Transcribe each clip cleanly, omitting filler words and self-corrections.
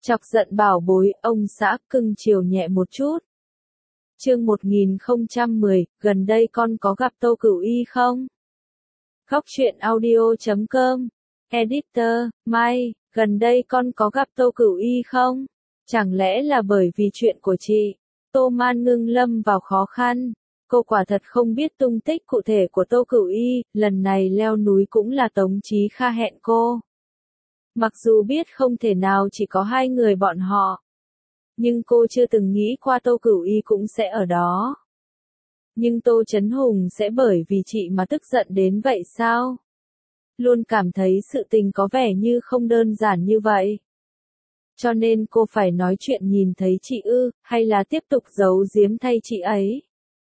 Chọc giận bảo bối, ông xã cưng chiều nhẹ một chút. Chương 1010, gần đây con có gặp Tô Cửu Y không? Góc truyện audio.com. Editor, Mai, gần đây con có gặp Tô Cửu Y không? Chẳng lẽ là bởi vì chuyện của chị? Tô Man Ngưng lâm vào khó khăn. Cô quả thật không biết tung tích cụ thể của Tô Cửu Y, lần này leo núi cũng là Tống Chí Kha hẹn cô. Mặc dù biết không thể nào chỉ có hai người bọn họ, nhưng cô chưa từng nghĩ qua Tô Cửu Y cũng sẽ ở đó. Nhưng Tô Chấn Hùng sẽ bởi vì chị mà tức giận đến vậy sao? Luôn cảm thấy sự tình có vẻ như không đơn giản như vậy. Cho nên cô phải nói chuyện nhìn thấy chị ư, hay là tiếp tục giấu giếm thay chị ấy?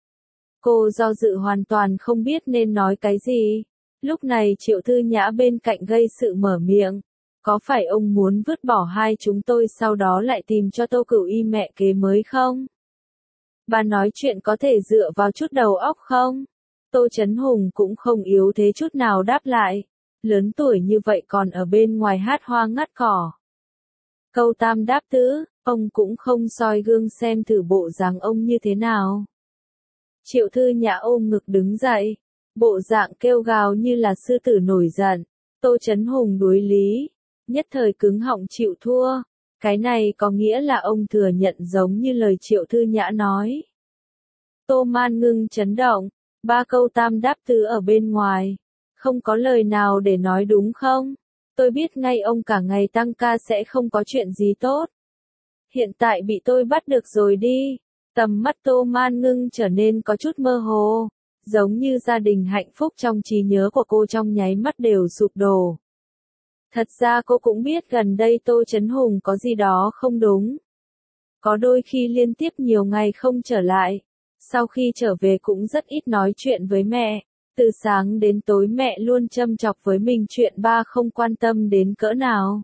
Cô do dự hoàn toàn không biết nên nói cái gì. Lúc này Triệu Thư Nhã bên cạnh gây sự mở miệng. Có phải ông muốn vứt bỏ hai chúng tôi sau đó lại tìm cho Tô Cửu Y mẹ kế mới không? Bà nói chuyện có thể dựa vào chút đầu óc không? Tô Chấn Hùng cũng không yếu thế chút nào đáp lại. Lớn tuổi như vậy còn ở bên ngoài hát hoa ngắt cỏ. Câu tam đáp tứ, ông cũng không soi gương xem thử bộ dáng ông như thế nào. Triệu Thư Nhã ôm ngực đứng dậy, bộ dạng kêu gào như là sư tử nổi giận. Tô Chấn Hùng đối lý, nhất thời cứng họng chịu thua. Cái này có nghĩa là ông thừa nhận giống như lời Triệu Thư Nhã nói. Tô Man Ngưng chấn động, ba câu tam đáp tứ ở bên ngoài. Không có lời nào để nói đúng không? Tôi biết ngay ông cả ngày tăng ca sẽ không có chuyện gì tốt. Hiện tại bị tôi bắt được rồi đi. Tầm mắt Tô Man Ngưng trở nên có chút mơ hồ. Giống như gia đình hạnh phúc trong trí nhớ của cô trong nháy mắt đều sụp đổ. Thật ra cô cũng biết gần đây Tô Chấn Hùng có gì đó không đúng. Có đôi khi liên tiếp nhiều ngày không trở lại. Sau khi trở về cũng rất ít nói chuyện với mẹ. Từ sáng đến tối mẹ luôn châm chọc với mình chuyện ba không quan tâm đến cỡ nào.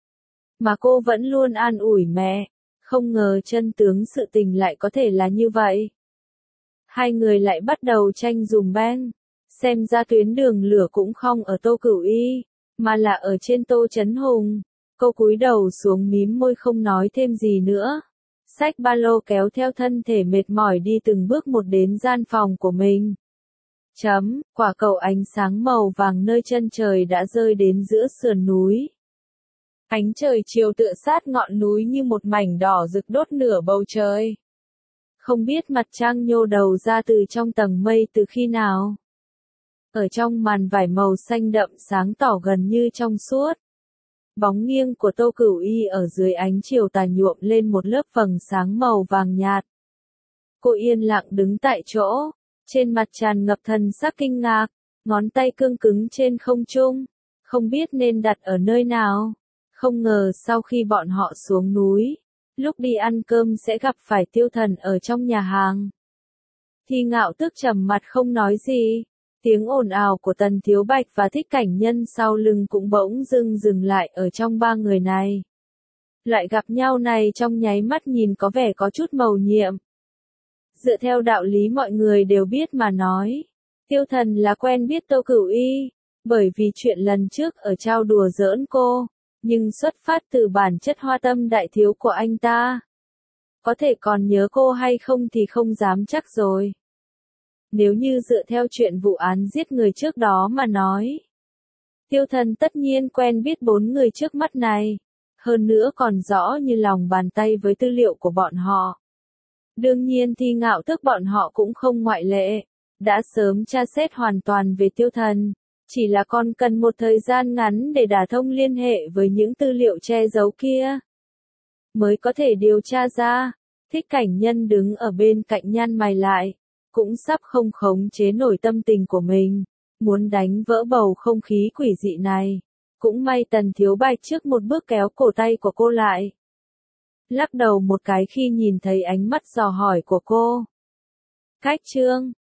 Mà cô vẫn luôn an ủi mẹ. Không ngờ chân tướng sự tình lại có thể là như vậy. Hai người lại bắt đầu tranh dùm beng. Xem ra tuyến đường lửa cũng không ở Tô Cửu Y, mà là ở trên Tô Chấn Hùng. Cô cúi đầu xuống mím môi không nói thêm gì nữa. Xách ba lô kéo theo thân thể mệt mỏi đi từng bước một đến gian phòng của mình. Quả cầu ánh sáng màu vàng nơi chân trời đã rơi đến giữa sườn núi. Ánh trời chiều tựa sát ngọn núi như một mảnh đỏ rực đốt nửa bầu trời. Không biết mặt trăng nhô đầu ra từ trong tầng mây từ khi nào. Ở trong màn vải màu xanh đậm sáng tỏ gần như trong suốt. Bóng nghiêng của Tô Cửu Y ở dưới ánh chiều tà nhuộm lên một lớp vầng sáng màu vàng nhạt. Cô yên lặng đứng tại chỗ, trên mặt tràn ngập thần sắc kinh ngạc, ngón tay cương cứng trên không trung, không biết nên đặt ở nơi nào. Không ngờ sau khi bọn họ xuống núi, lúc đi ăn cơm sẽ gặp phải Tiêu Thần ở trong nhà hàng. Thi Ngạo Tước trầm mặt không nói gì. Tiếng ồn ào của Tần Thiếu Bạch và Thích Cảnh Nhân sau lưng cũng bỗng dưng dừng lại ở trong ba người này. Loại gặp nhau này trong nháy mắt nhìn có vẻ có chút mầu nhiệm. Dựa theo đạo lý mọi người đều biết mà nói, Tiêu Thần là quen biết Tô Cửu Y, bởi vì chuyện lần trước ở trao đùa giỡn cô, nhưng xuất phát từ bản chất hoa tâm đại thiếu của anh ta. Có thể còn nhớ cô hay không thì không dám chắc rồi. Nếu như dựa theo chuyện vụ án giết người trước đó mà nói, Tiêu Thần tất nhiên quen biết bốn người trước mắt này, hơn nữa còn rõ như lòng bàn tay với tư liệu của bọn họ. Đương nhiên Thi Ngạo Tước bọn họ cũng không ngoại lệ, đã sớm tra xét hoàn toàn về Tiêu Thần, chỉ là còn cần một thời gian ngắn để đả thông liên hệ với những tư liệu che giấu kia, mới có thể điều tra ra. Thích Cảnh Nhân đứng ở bên cạnh nhăn mày lại, cũng sắp không khống chế nổi tâm tình của mình, muốn đánh vỡ bầu không khí quỷ dị này. Cũng may Tần Thiếu Bạch trước một bước kéo cổ tay của cô lại. Lắc đầu một cái khi nhìn thấy ánh mắt dò hỏi của cô. Cách Trương,